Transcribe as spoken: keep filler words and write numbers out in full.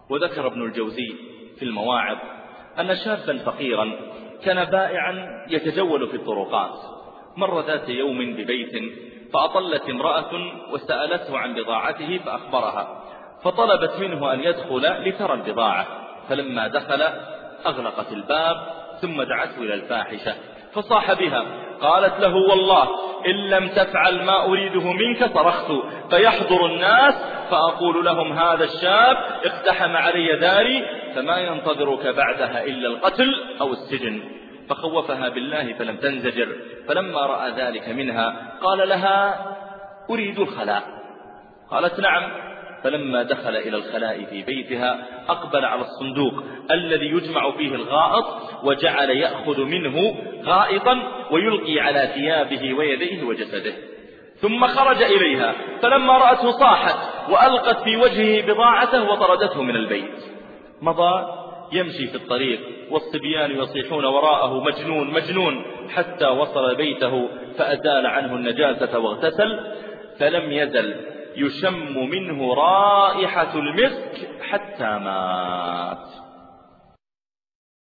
وذكر ابن الجوزي في المواعظ أن شابا فقيرا كان بائعا يتجول في الطرقات، مر ذات يوم ببيت فأطلت امرأة وسألته عن بضاعته فأخبرها، فطلبت منه أن يدخل لترى البضاعة، فلما دخل أغلقت الباب ثم دعته إلى الفاحشة فصاح بها، قالت له والله إن لم تفعل ما أريده منك صرخت فيحضر الناس فأقول لهم هذا الشاب اقتحم علي داري فما ينتظرك بعدها إلا القتل أو السجن. فخوفها بالله فلم تنزجر، فلما رأى ذلك منها قال لها أريد الخلاء، قالت نعم، فلما دخل إلى الخلاء في بيتها أقبل على الصندوق الذي يجمع فيه الغائط وجعل يأخذ منه غائطا ويلقي على ثيابه ويديه وجسده، ثم خرج إليها فلما رأته صاحت وألقت في وجهه بضاعته وطردته من البيت. مضى يمشي في الطريق والصبيان يصيحون وراءه مجنون مجنون حتى وصل بيته فأزال عنه النجاسة واغتسل، فلم يزل يشم منه رائحة المسك حتى مات.